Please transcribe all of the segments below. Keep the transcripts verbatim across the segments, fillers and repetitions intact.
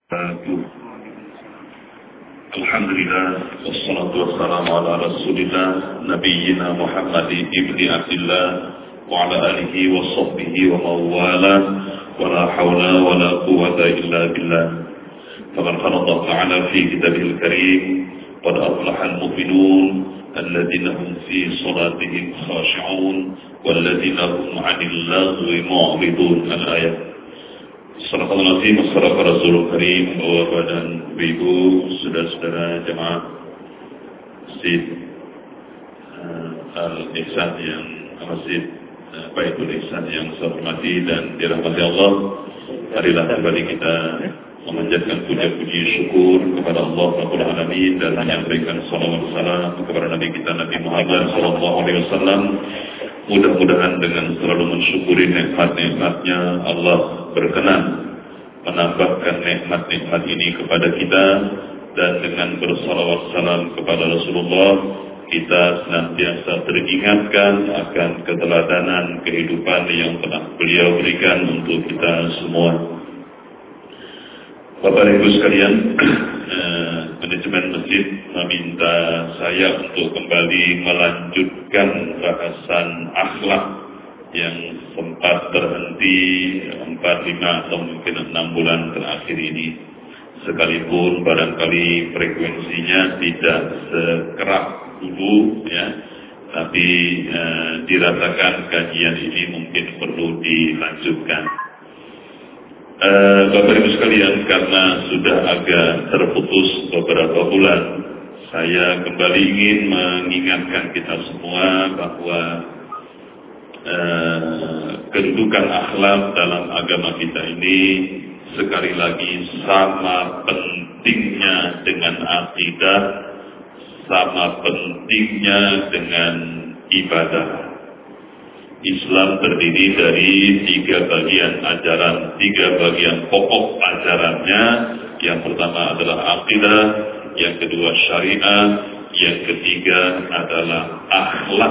Alhamdulillah wassalatu wassalamu ala rasulillah nabiyyina Muhammad ibni Abdillah wa ala alihi wa sahbihi wa mawala wa la hawla wa la quwwata illa billah. Faqad qala Allah ta'ala fi kitabihil karim qad aflaha al-mu'minun alladhina hum fi salatihim khashi'un walladhina hum 'anil lagwi mu'ridun. Al-ayat. Assalamualaikum warahmatullahi wabarakatuh. Karim, Bapak dan Ibu, saudara-saudara jemaah Masjid uh, Al-Ihsan yang Masjid uh, Baitul Ihsan yang saya hormati dan dirahmati Allah. Marilah kembali kita memanjatkan puja-puji syukur kepada Allah Rabbul Alamin dan menyampaikan salawat salam kepada Nabi kita Nabi Muhammad sallallahu alaihi wasallam. Mudah-mudahan dengan selalu mensyukuri nikmat-nikmatnya Allah berkenan menambahkan nikmat-nikmat ini kepada kita, dan dengan bersalawat salam kepada Rasulullah kita senantiasa teringatkan akan keteladanan kehidupan yang telah beliau berikan untuk kita semua. Bapak Ibu sekalian, eh, manajemen masjid meminta saya untuk kembali melanjutkan bahasan akhlak yang sempat terhenti empat, lima atau mungkin enam bulan terakhir ini. Sekalipun barangkali frekuensinya tidak sekerap dulu, ya, tapi eh, dirasakan kajian ini mungkin perlu dilanjutkan. Uh, Bapak Ibu sekalian, karena sudah agak terputus beberapa bulan, saya kembali ingin mengingatkan kita semua bahwa uh, kedudukan akhlak dalam agama kita ini sekali lagi sama pentingnya dengan akidah, sama pentingnya dengan ibadah. Islam terdiri dari tiga bagian ajaran, tiga bagian pokok ajarannya. Yang pertama adalah akidah, yang kedua syariah, yang ketiga adalah akhlak.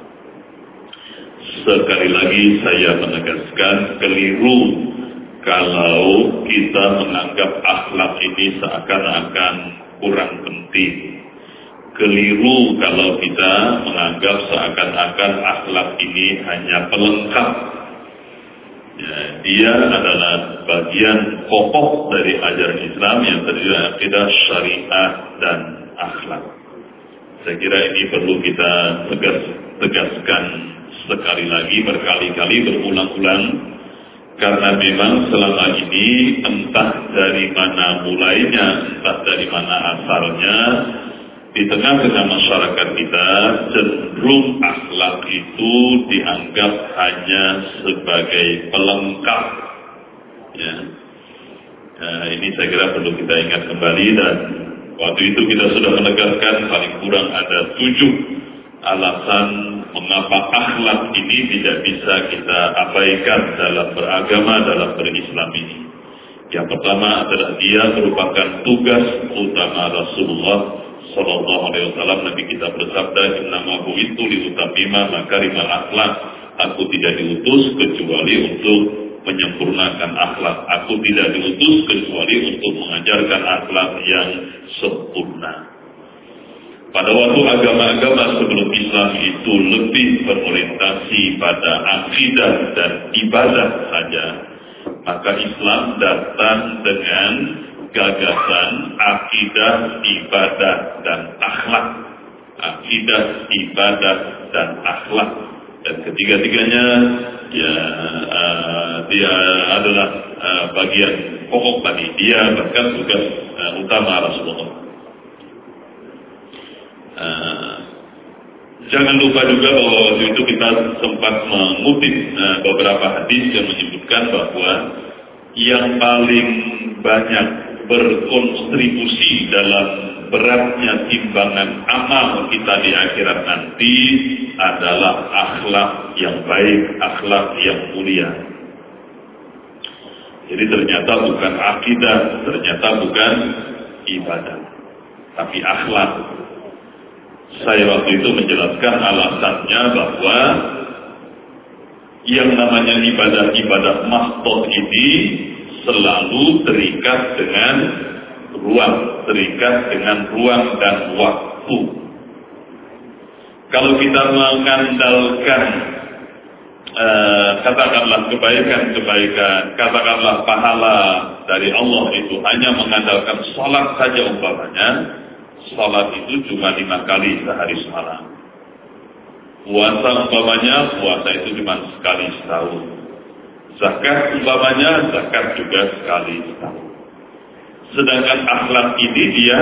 Sekali lagi saya menegaskan, keliru kalau kita menganggap akhlak ini seakan-akan kurang penting. Keliru kalau kita menganggap seakan-akan akhlak ini hanya pelengkap. Ya, dia adalah bagian pokok dari ajaran Islam yang terdiri dari akidah, syariah, dan akhlak. Saya kira ini perlu kita tegas, tegaskan sekali lagi, berkali-kali, berulang-ulang. Karena memang selama ini entah dari mana mulainya, entah dari mana asalnya, di tengah-tengah masyarakat kita cenderung akhlak itu dianggap hanya sebagai pelengkap. Ya. Nah, ini saya kira perlu kita ingat kembali, dan waktu itu kita sudah menegaskan paling kurang ada tujuh alasan mengapa akhlak ini tidak bisa kita abaikan dalam beragama, dalam berislam ini. Yang pertama adalah dia merupakan tugas utama Rasulullah Sallallahu Alaihi Wasallam. Nabi kita bersabda, "Innama bu'itsu liutammima makarimal akhlak." Aku tidak diutus kecuali untuk menyempurnakan akhlak. Aku tidak diutus kecuali untuk mengajarkan akhlak yang sempurna. Pada waktu agama-agama sebelum Islam itu lebih berorientasi pada akidah dan ibadah saja, maka Islam datang dengan gagasan akidah, ibadah, dan akhlak. Akidah, ibadah, dan akhlak. Dan ketiga-tiganya ya uh, dia adalah uh, bagian pokok tadi. Dia bahkan tugas uh, utama Rasulullah. Uh, jangan lupa juga bahwa waktu itu kita sempat mengutip uh, beberapa hadis yang menyebutkan bahwa yang paling banyak berkontribusi dalam beratnya timbangan amal kita di akhirat nanti adalah akhlak yang baik, akhlak yang mulia. Jadi ternyata bukan akidah, ternyata bukan ibadah, tapi akhlak. Saya waktu itu menjelaskan alasannya bahwa yang namanya ibadah-ibadah mahdhah ini selalu terikat dengan ruang, terikat dengan ruang dan waktu. Kalau kita mengandalkan eh, katakanlah kebaikan-kebaikan, katakanlah pahala dari Allah itu hanya mengandalkan sholat saja umpamanya, sholat itu cuma lima kali sehari semalam. Puasa umpamanya, puasa itu cuma sekali setahun. Zakat umpamanya, zakat juga sekali setahun. Sedangkan akhlak ini dia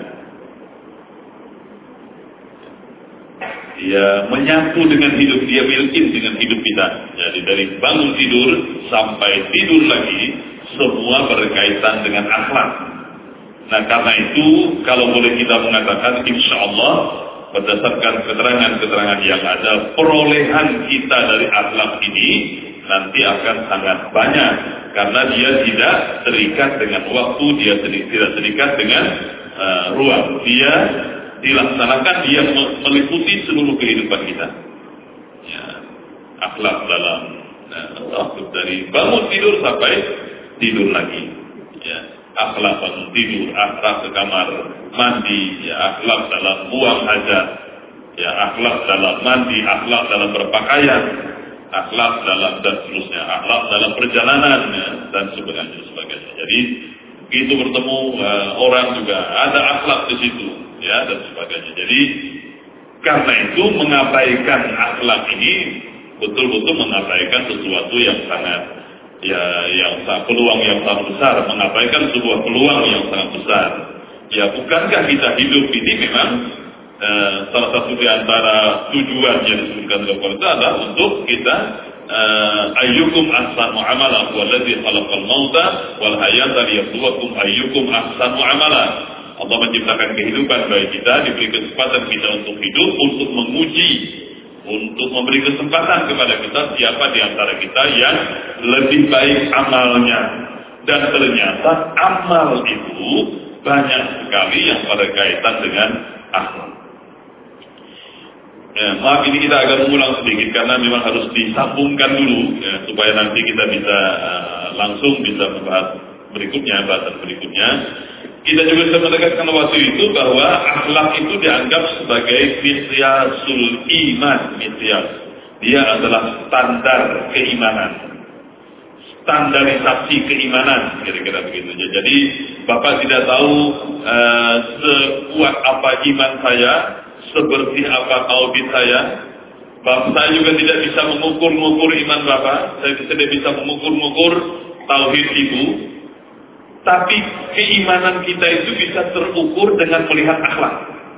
dia menyatu dengan hidup, dia milkin dengan hidup kita. Jadi dari bangun tidur sampai tidur lagi, semua berkaitan dengan akhlak. Nah karena itu, kalau boleh kita mengatakan, insya Allah berdasarkan keterangan-keterangan yang ada, perolehan kita dari akhlak ini nanti akan sangat banyak, karena dia tidak terikat dengan waktu, dia tidak terikat dengan uh, ruang, dia dilaksanakan, dia meliputi seluruh kehidupan kita. Ya, akhlak dalam uh, dari bangun tidur sampai tidur lagi. Ya, akhlak bangun tidur, akhlak ke kamar mandi, ya, akhlak dalam buang hajat, ya, akhlak dalam mandi, akhlak dalam berpakaian, akhlak dalam dan seterusnya, akhlak dalam perjalanan, ya, dan sebagainya, sebagainya. Jadi begitu bertemu uh, orang juga ada akhlak di situ, ya, dan sebagainya. Jadi karena itu mengabaikan akhlak ini betul-betul mengabaikan sesuatu yang sangat, ya, yang peluang yang sangat besar, mengabaikan sebuah peluang yang sangat besar. Ya, bukankah kita hidup ini memang Uh, salah satu di antara tujuan yang disebutkan dalam Al-Quran adalah untuk kita uh, ayyukum ahsanu amala wallazi khalaqal mauta wal hayata liyabluwakum ayyukum ahsanu amala. Allah menciptakan kehidupan bagi kita, diberi kesempatan kita untuk hidup, untuk menguji, untuk memberi kesempatan kepada kita siapa di antara kita yang lebih baik amalnya. Dan ternyata amal itu banyak sekali yang berkaitan dengan akhlak. Ya, maaf ini kita agak mengulang sedikit karena memang harus disambungkan dulu, ya, supaya nanti kita bisa uh, langsung bisa membahas berikutnya, bahasan berikutnya. Kita juga bisa menegaskan waktu itu bahwa akhlak itu dianggap sebagai misyasul iman, misyas. Dia adalah standar keimanan, standarisasi keimanan, kira-kira begitu. Jadi Bapak tidak tahu uh, sekuat apa iman saya, seperti apa tauhid saya. Bapak saya juga tidak bisa mengukur-ngukur iman Bapak, saya tidak bisa mengukur-ngukur tauhid Ibu. Tapi keimanan kita itu bisa terukur dengan melihat akhlak.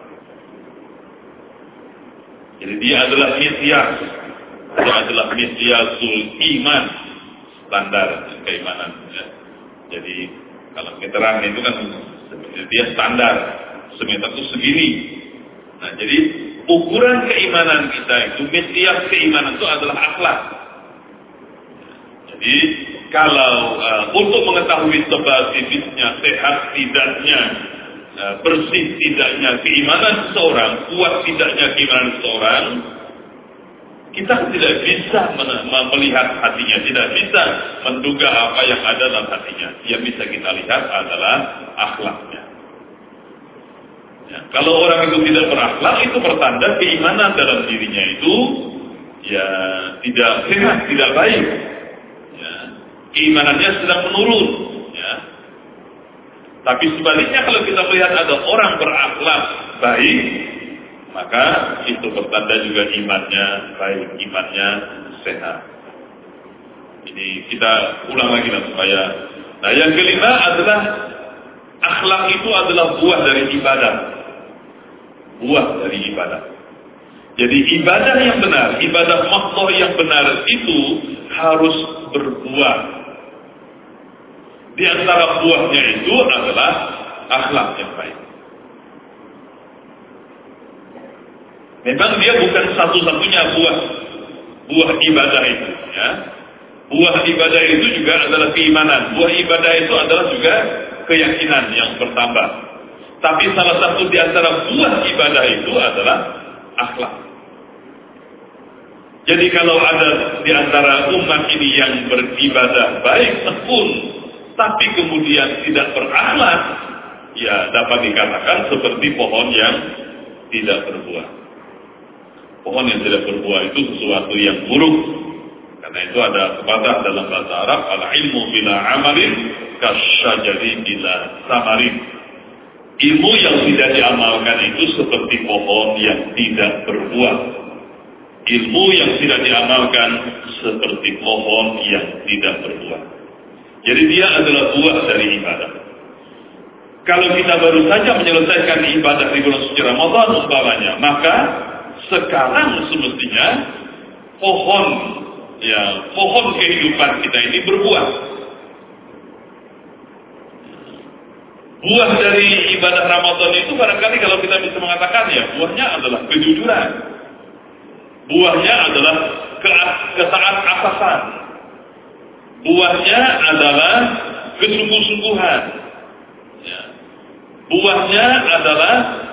Jadi dia adalah misyas, dia adalah misyasul iman, standar keimanan. Ya. Jadi kalau keterangan itu kan dia standar, semeter itu segini. Nah, jadi ukuran keimanan kita itu, misyas keimanan itu adalah akhlak. Jadi kalau uh, untuk mengetahui spesifiknya, sehat tidaknya, uh, bersih tidaknya keimanan seseorang, kuat tidaknya keimanan seseorang, kita tidak bisa melihat hatinya, tidak bisa menduga apa yang ada dalam hatinya. Yang bisa kita lihat adalah akhlaknya. Ya, kalau orang itu tidak berakhlak, itu pertanda keimanan dalam dirinya itu ya tidak sehat, tidak baik. Ya, keimanannya sedang menurun. Ya. Tapi sebaliknya kalau kita melihat ada orang berakhlak baik, maka itu pertanda juga imannya baik, imannya sehat. Ini kita ulang lagi lah supaya. Nah, yang kelima adalah akhlak itu adalah buah dari ibadah. Buah dari ibadah. Jadi ibadah yang benar, ibadah makhluk yang benar itu harus berbuah. Di antara buahnya itu adalah akhlak yang baik. Memang dia bukan satu-satunya buah buah ibadah itu, ya. Buah ibadah itu juga adalah keimanan. Buah ibadah itu adalah juga keyakinan yang bertambah. Tapi salah satu di antara buah ibadah itu adalah akhlak. Jadi kalau ada di antara umat ini yang beribadah baik tekun, tapi kemudian tidak berakhlak, ya dapat dikatakan seperti pohon yang tidak berbuah. Pohon yang tidak berbuah itu sesuatu yang buruk. Karena itu ada pepatah dalam bahasa Arab, al-ilmu bila amalin kasyajari bila samarin. Ilmu yang tidak diamalkan itu seperti pohon yang tidak berbuah. Ilmu yang tidak diamalkan seperti pohon yang tidak berbuah. Jadi dia adalah buah dari ibadah. Kalau kita baru saja menyelesaikan ibadah di bulan suci Ramadan umpamanya, maka sekarang semestinya pohon, ya pohon kehidupan kita ini berbuah. Buah dari ibadah Ramadan itu barangkali kalau kita bisa mengatakan, ya buahnya adalah kejujuran. Buahnya adalah ketaat-asasan. Buahnya adalah kesungguh-sungguhan. Ya. Buahnya adalah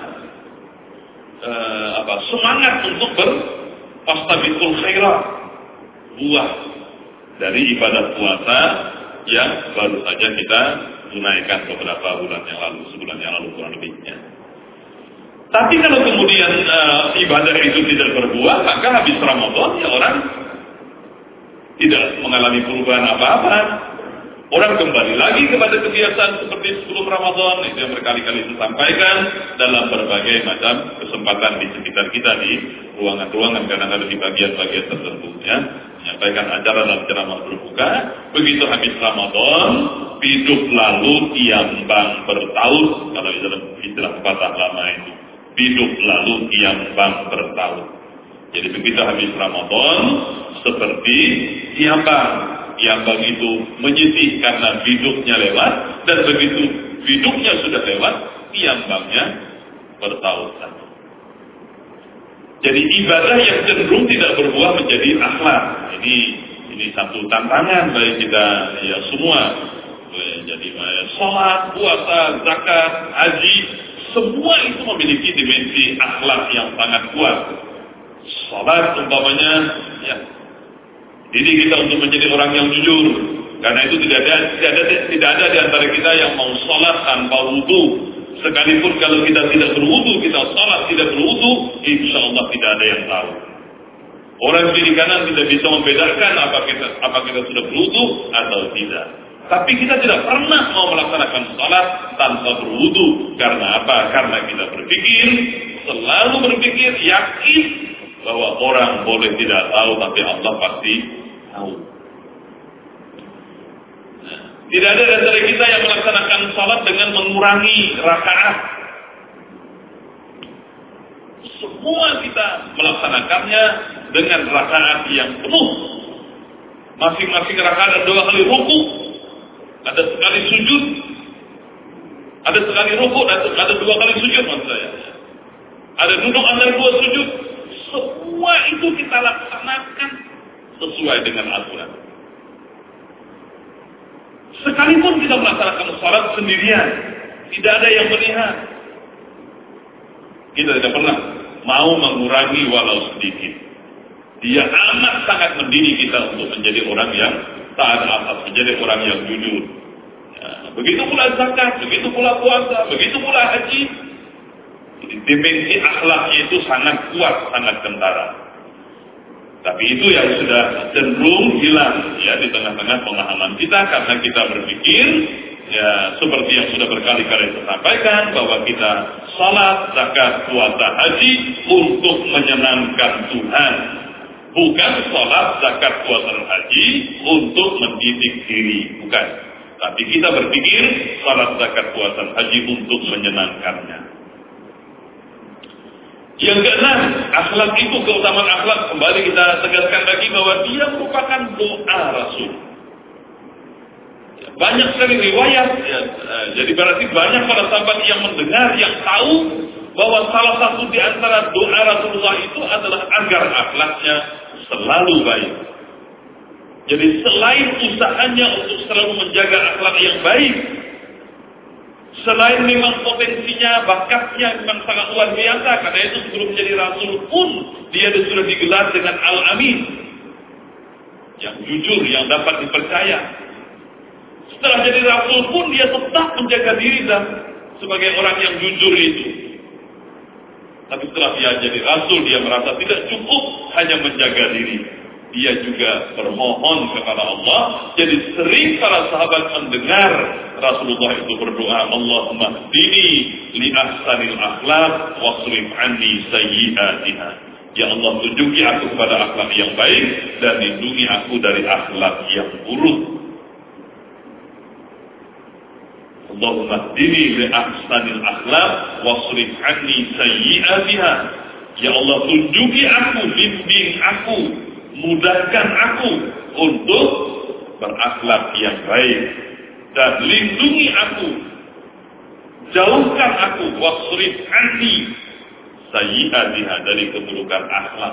uh, apa? Semangat untuk berfastabiqul khairat. Buah dari ibadah puasa yang baru saja kita tunaikan beberapa bulan yang lalu, sebulan yang lalu kurang lebihnya. Tapi kalau kemudian uh, ibadah itu tidak berbuah, maka habis Ramadan ya orang tidak mengalami perubahan apa-apa. Orang kembali lagi kepada kebiasaan seperti sebelum Ramadan. Itu yang berkali-kali disampaikan dalam berbagai macam kesempatan di sekitar kita, di ruangan-ruangan, karena ada di bagian-bagian tertentu, ya. Menyampaikan acara dalam ceramah berbuka. Begitu habis Ramadan, hidup lalu tiambang bertahun. Kalau dalam istilah pepatah lama itu, hidup lalu tiambang bertahun. Jadi begitu habis Ramadan, seperti tiambang. Tiambang itu menyisih karena hidupnya lewat, dan begitu hidupnya sudah lewat, tiambangnya bertahun-tahun. Jadi ibadah yang cenderung tidak berbuah menjadi akhlak. Ini ini satu tantangan bagi kita ya semua. Jadi sholat, puasa, zakat, haji, semua itu memiliki dimensi akhlak yang sangat kuat. Sholat umpamanya, ya. Jadi kita untuk menjadi orang yang jujur, karena itu tidak ada tidak ada tidak ada di antara kita yang mau sholat tanpa wudu. Sekalipun kalau kita tidak berwudu, kita sholat tidak berwudu, insya Allah tidak ada yang tahu. Orang kiri kanan tidak bisa membedakan apa kita apa kita sudah berwudu atau tidak. Tapi kita tidak pernah mau melaksanakan sholat tanpa berwudu. Karena apa? Karena kita berpikir, selalu berpikir, yakin bahwa orang boleh tidak tahu, tapi Allah pasti tahu. Nah, tidak ada dari kita yang melaksanakan salat dengan mengurangi rakaat. Semua kita melaksanakannya dengan rakaat yang penuh. Masing-masing rakaat ada dua kali ruku, ada sekali sujud, ada sekali ruku, ada, ada dua kali sujud maksud saya. Ada duduk antara dua sujud. Semua itu kita laksanakan sesuai dengan aturan. Sekalipun kita melaksanakan salat sendirian, tidak ada yang melihat, kita tidak pernah mau mengurangi walau sedikit. Dia amat sangat mendidik kita untuk menjadi orang yang taat asas, menjadi orang yang jujur. Ya, begitu pula zakat, begitu pula puasa, begitu pula haji. Dimensi akhlaknya itu sangat kuat, sangat kentara. Tapi itu yang sudah cenderung hilang ya di tengah-tengah pemahaman kita, karena kita berpikir ya seperti yang sudah berkali-kali saya sampaikan bahwa kita salat, zakat, puasa, haji untuk menyenangkan Tuhan. Bukan salat, zakat, puasa, dan haji untuk mendidik diri, bukan. Tapi kita berpikir salat, zakat, puasa, dan haji untuk menyenangkannya. Yang keenam, akhlak itu, keutamaan akhlak, kembali kita tegaskan lagi bahwa dia merupakan doa Rasul. Banyak sekali riwayat, ya, jadi berarti banyak para sahabat yang mendengar, yang tahu bahwa salah satu di antara doa Rasulullah itu adalah agar akhlaknya selalu baik. Jadi selain usahanya untuk selalu menjaga akhlak yang baik, selain memang potensinya, bakatnya memang sangat luar biasa, karena itu sebelum menjadi Rasul pun dia sudah digelar dengan Al-Amin, yang jujur, yang dapat dipercaya. Setelah jadi rasul pun dia tetap menjaga diri dan sebagai orang yang jujur itu. Tapi setelah dia jadi rasul, dia merasa tidak cukup hanya menjaga diri. Dia juga bermohon kepada Allah. Jadi sering para sahabat mendengar Rasulullah itu berdoa, Allahumma hdini li ahsanil akhlaq wasrif anni sayyi'atiha. Ya Allah, tunjuki aku kepada akhlak yang baik dan lindungi aku dari akhlak yang buruk. Allahumma hdini li ahsanil akhlaq wasrif anni sayyi'atiha. Ya Allah, tunjuki aku, bimbing aku, mudahkan aku untuk berakhlak yang baik dan lindungi aku, jauhkan aku, wasrif anni sayyi'atiha, dari keburukan akhlak.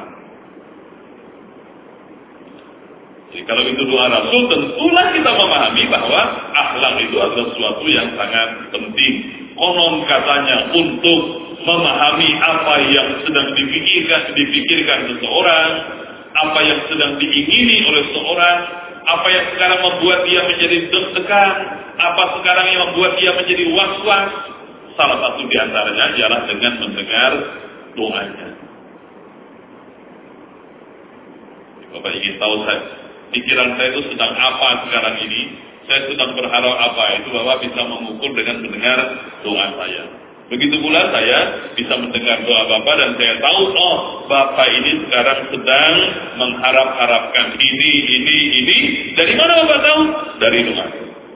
Jadi kalau itu doa Rasul, tentulah kita memahami bahwa akhlak itu adalah sesuatu yang sangat penting. Konon katanya untuk memahami apa yang sedang dipikirkan, dipikirkan seseorang, apa yang sedang diingini oleh seseorang, apa yang sekarang membuat dia menjadi deg-degan, apa sekarang yang membuat dia menjadi was-was. Salah satu di antaranya ialah dengan mendengar doanya. Bapak ingin tahu saya, pikiran saya itu sedang apa sekarang ini? Saya sedang berharap apa? Itu Bapak bisa mengukur dengan mendengar doa saya. Begitu pula saya bisa mendengar doa Bapak dan saya tahu, oh Bapak ini sekarang sedang mengharap-harapkan ini, ini, ini. Dari mana Bapak tahu? Dari doa.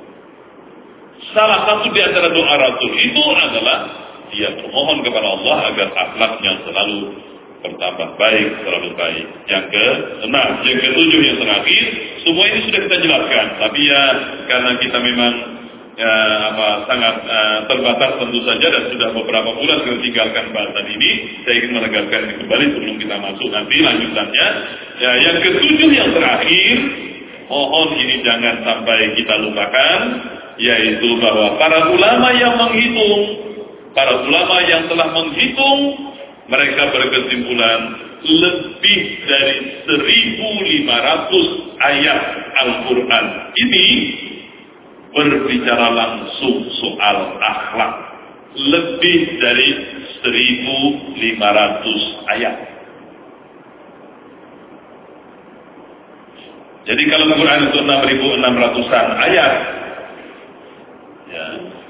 Salah satu di antara doa Rasul itu adalah dia memohon kepada Allah agar akhlaknya selalu bertambah baik, selalu baik. Yang keenam, yang ketujuh, yang terakhir, semua ini sudah kita jelaskan. Tapi ya karena kita memang ya, apa, sangat uh, terbatas tentu saja dan sudah beberapa bulan kita tinggalkan bahasan ini, saya ingin menegaskan ini kembali sebelum kita masuk nanti lanjutannya. Ya, yang ketujuh, yang terakhir, mohon ini jangan sampai kita lupakan, yaitu bahwa para ulama yang menghitung, para ulama yang telah menghitung, mereka berkesimpulan lebih dari seribu lima ratus ayat Al-Quran ini berbicara langsung soal akhlak. Lebih dari seribu lima ratus ayat. Jadi kalau Al-Quran itu enam ribu enam ratusan ayat, ya,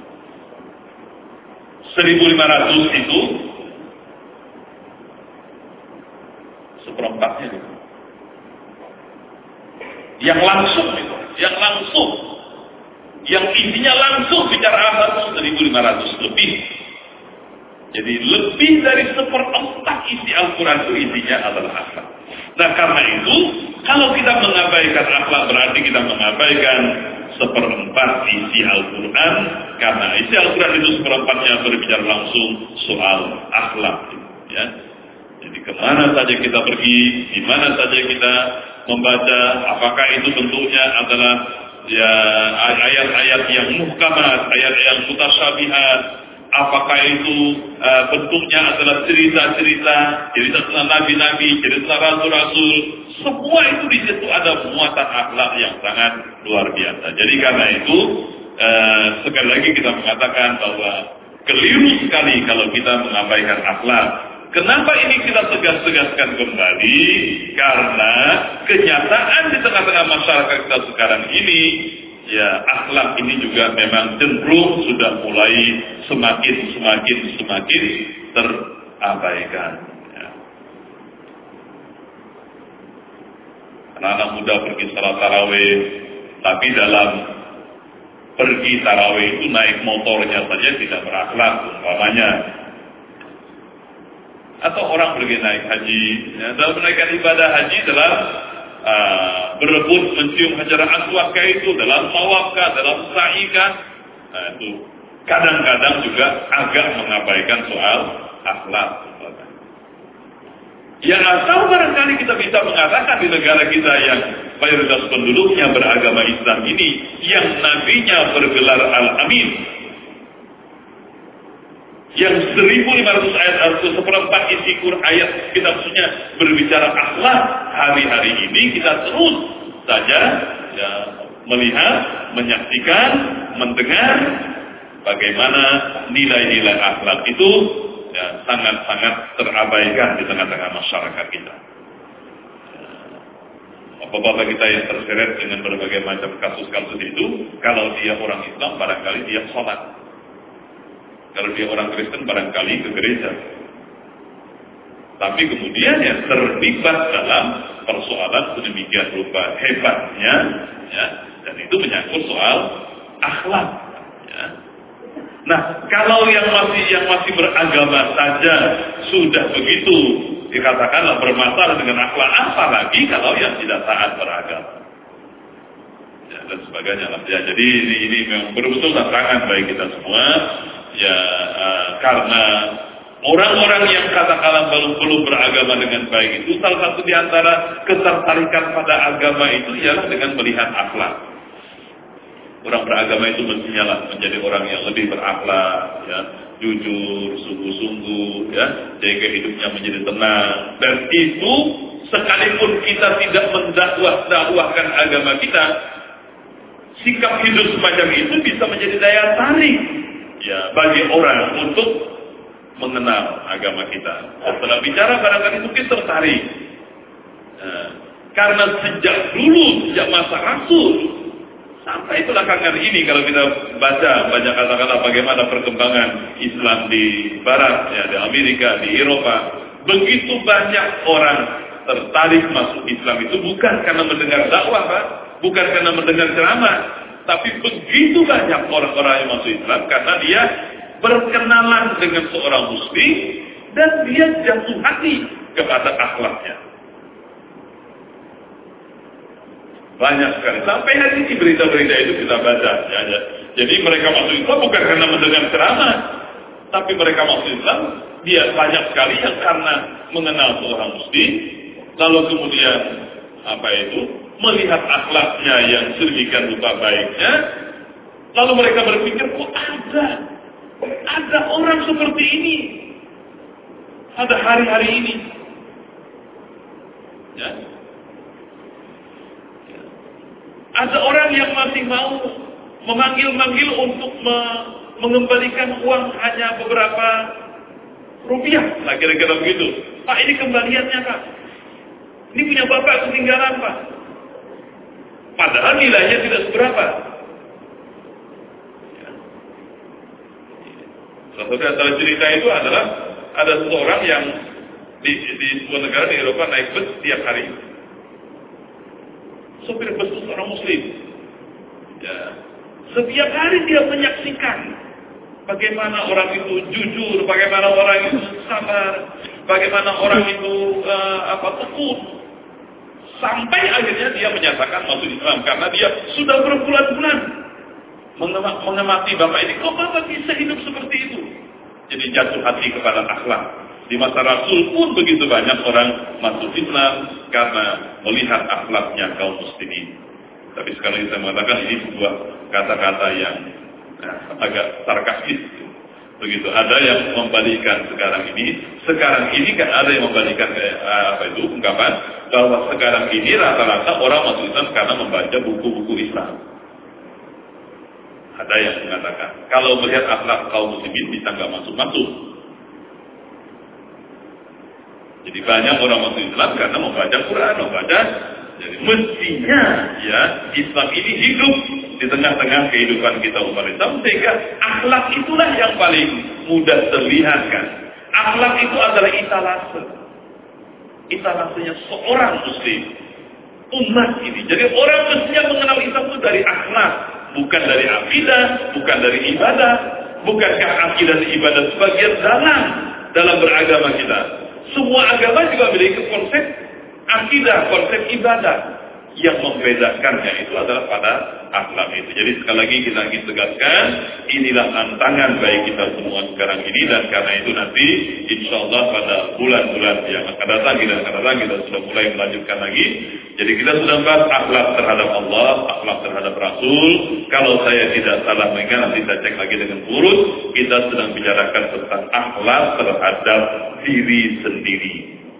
seribu lima ratus itu seperempatnya itu. Yang langsung itu, yang langsung, yang isinya langsung bicara akhlak seribu lima ratus lebih. Jadi lebih dari seperempat isi Al-Quran itu isinya adalah akhlak. Nah karena itu, kalau kita mengabaikan akhlak berarti kita mengabaikan seperempat isi Al-Quran, karena isi Al-Quran itu seperempatnya berbicara langsung soal akhlak. Ya. Jadi kemana saja kita pergi, di mana saja kita membaca, apakah itu bentuknya adalah ya ayat-ayat yang muhkamat, ayat-ayat yang mutasyabihat, apakah itu uh, bentuknya adalah cerita-cerita, cerita tentang nabi-nabi, cerita rasul-rasul, semua itu di situ ada muatan akhlak yang sangat luar biasa. Jadi karena itu uh, sekali lagi kita mengatakan bahwa keliru sekali kalau kita mengabaikan akhlak. Kenapa ini kita tegas-tegaskan kembali? Karena kenyataan di tengah-tengah masyarakat kita sekarang ini, ya akhlak ini juga memang cenderung sudah mulai semakin semakin semakin terabaikan. Ya. Anak-anak muda pergi salat tarawih, tapi dalam pergi tarawih itu naik motornya saja tidak berakhlak, umpamanya. Atau orang pergi naik haji, ya, dalam menaikan ibadah haji dalam uh, berebut mencium hajar aswad itu, dalam tawaf, dalam sa'i, nah itu kadang-kadang juga agak mengabaikan soal akhlak. Ya asal barangkali kita bisa mengatakan di negara kita yang mayoritas penduduknya beragama Islam ini, yang nabinya bergelar Al-Amin, yang seribu lima ratus ayat atau seperempat isi Quran ayat kita maksudnya berbicara akhlak, hari-hari ini kita terus saja ya melihat, menyaksikan, mendengar bagaimana nilai-nilai akhlak itu ya, sangat-sangat terabaikan di tengah-tengah masyarakat kita. Bapak-bapak kita yang terseret dengan berbagai macam kasus-kasus itu, kalau dia orang Islam barangkali dia sholat, kalau dia orang Kristen barangkali ke gereja, tapi kemudian ya terlibat dalam persoalan sedemikian rupa hebatnya, ya, dan itu menyangkut soal akhlak. Ya. Nah, kalau yang masih yang masih beragama saja sudah begitu dikatakanlah bermasalah dengan akhlak, apalagi kalau yang tidak taat beragama, ya, dan sebagainya lah. Ya, jadi ini, ini memang betul-betul tantangan bagi kita semua, ya, uh, karena orang-orang yang katakanlah belum belum beragama dengan baik itu, salah satu di antara ketertarikan pada agama itu ialah dengan melihat akhlak. Orang beragama itu mestinya lah menjadi orang yang lebih berakhlak, ya, jujur, sungguh-sungguh, ya, sehingga hidupnya menjadi tenang. Dan itu sekalipun kita tidak mendakwah-dakwahkan agama kita, sikap hidup semacam itu bisa menjadi daya tarik, ya, bagi orang untuk mengenal agama kita. Setelah bicara barangkali mungkin tertarik. Nah, karena sejak dulu, sejak masa Rasul sampai belakangan ini, kalau kita baca banyak kata-kata bagaimana perkembangan Islam di Barat, ya, di Amerika, di Eropa, begitu banyak orang tertarik masuk Islam itu bukan karena mendengar dakwah, Pak, bukan karena mendengar ceramah, tapi begitu banyak orang-orang yang masuk Islam karena dia berkenalan dengan seorang muslim dan dia jatuh hati kepada akhlaknya. Banyak sekali. Sampai hari ini berita-berita itu kita baca. Ya, ya. Jadi mereka masuk Islam bukan karena mendengar ceramah, tapi mereka masuk Islam, dia banyak sekali yang karena mengenal seorang muslim, lalu kemudian apa itu melihat akhlaknya yang sedemikian rupa baiknya, lalu mereka berpikir, kok ada, ada orang seperti ini, ada hari-hari ini. Ya. Ada orang yang masih mau memanggil-manggil untuk me mengembalikan uang hanya beberapa rupiah. Nah, kira-kira begitu. Pak, ini kembaliannya, Pak. Ini punya Bapak ketinggalan, Pak. Padahal nilainya tidak seberapa. Ya. Salah satu antara cerita itu adalah ada seorang yang di, di sebuah negara di Eropa naik bus setiap hari. Sopir bus itu seorang muslim. Ya. Setiap hari dia menyaksikan bagaimana orang itu jujur, bagaimana orang itu sabar, bagaimana orang itu uh, apa tekun. Sampai akhirnya dia menyatakan masuk Islam karena dia sudah berbulan-bulan mengemati Bapak ini. Kok Bapak bisa hidup seperti itu? Jadi jatuh hati kepada akhlak. Di masa Rasul pun begitu banyak orang masuk Islam karena melihat akhlaknya kaum muslimin. Tapi sekali saya mengatakan ini sebuah kata-kata yang nah, agak sarkastis. Begitu, ada yang membalikan sekarang ini. Sekarang ini kan ada yang membalikan eh, apa itu ungkapan bahwa sekarang ini rata-rata orang masuk Islam karena membaca buku-buku Islam. Ada yang mengatakan kalau melihat akhlak kaum muslimin bisa nggak masuk-masuk. Jadi banyak orang masuk Islam karena membaca Quran, membaca. Jadi mestinya ya Islam ini hidup di tengah-tengah kehidupan kita umat Islam, sehingga akhlak itulah yang paling mudah terlihat kan. Akhlak itu adalah etalase, etalasenya seorang muslim, umat ini. Jadi orang mestinya mengenal Islam itu dari akhlak, bukan dari akidah, bukan dari ibadah. Bukankah akidah dan ibadah sebagian dalam dalam beragama kita? Semua agama juga memiliki konsep akidah, konsep ibadah. Yang membedakannya itu adalah pada akhlak itu. Jadi sekali lagi kita ingin tegaskan, inilah tantangan bagi kita semua sekarang ini, dan karena itu nanti insya Allah pada bulan-bulan yang akan datang, kita akan datang, kita sudah mulai melanjutkan lagi. Jadi kita sudah bahas akhlak terhadap Allah, akhlak terhadap Rasul. Kalau saya tidak salah mengingat, nanti saya cek lagi dengan urut, kita sedang bicarakan tentang akhlak terhadap diri sendiri.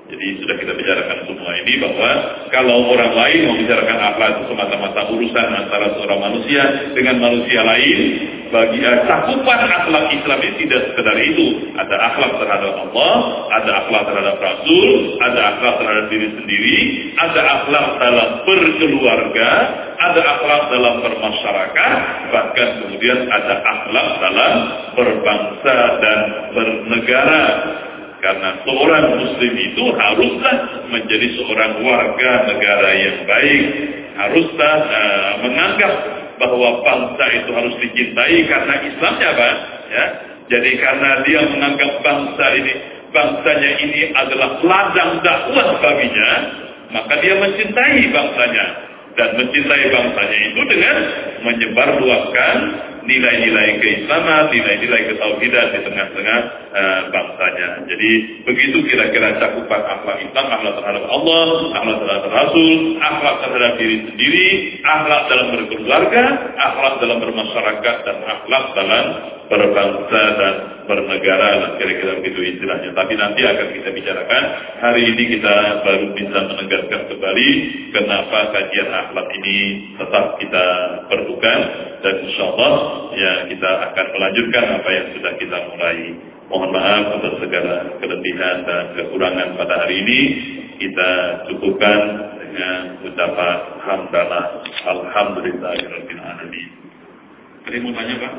Jadi sudah kita bicarakan semua ini bahwa kalau orang lain membicarakan akhlak itu semata-mata urusan antara seorang manusia dengan manusia lain, bagi uh, cakupan akhlak Islam ini tidak sekedar itu. Ada akhlak terhadap Allah, ada akhlak terhadap Rasul, ada akhlak terhadap diri sendiri, ada akhlak dalam berkeluarga, ada akhlak dalam bermasyarakat, bahkan kemudian ada akhlak dalam berbangsa dan bernegara. Karena seorang muslim itu haruslah menjadi seorang warga negara yang baik, haruslah uh, menganggap bahwa bangsa itu harus dicintai karena Islamnya, Pak. Ya, jadi karena dia menganggap bangsa ini, bangsanya ini adalah ladang dakwah baginya, maka dia mencintai bangsanya. Dan mencintai bangsanya itu dengan menyebarluaskan nilai-nilai keislaman, nilai-nilai ketauhidan di tengah-tengah uh, bangsanya. Jadi begitu kira-kira cakupan akhlak Islam, akhlak terhadap Allah, akhlak terhadap Rasul, akhlak terhadap diri sendiri, akhlak dalam berkeluarga, akhlak dalam bermasyarakat, dan akhlak dalam berbangsa dan bernegara. Nah, kira-kira begitu istilahnya. Tapi nanti akan kita bicarakan. Hari ini kita baru bisa menegaskan kembali kenapa kajian akhlak ini tetap kita perlukan, dan insya Allah ya kita akan melanjutkan apa yang sudah kita mulai. Mohon maaf atas segala kelebihan dan kekurangan pada hari ini. Kita cukupkan dengan ucapan hamdalah, alhamdulillahirabbil alamin. Ada yang mau tanya, Pak?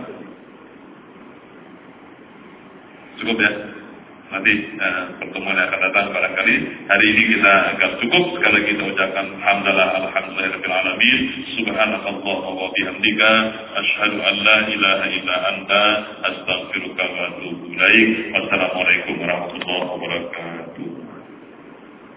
Cukup ya? Nanti uh, pertemuan yang akan datang barangkali. Hari ini kita agak cukup. Sekali lagi kita ucapkan hamdalah alhamdulillahirabbil alamin. Subhanakallahumma wa bihamdika asyhadu an la ilaha illa anta astaghfiruka wa atubu ilaik. Wassalamualaikum warahmatullahi wabarakatuh.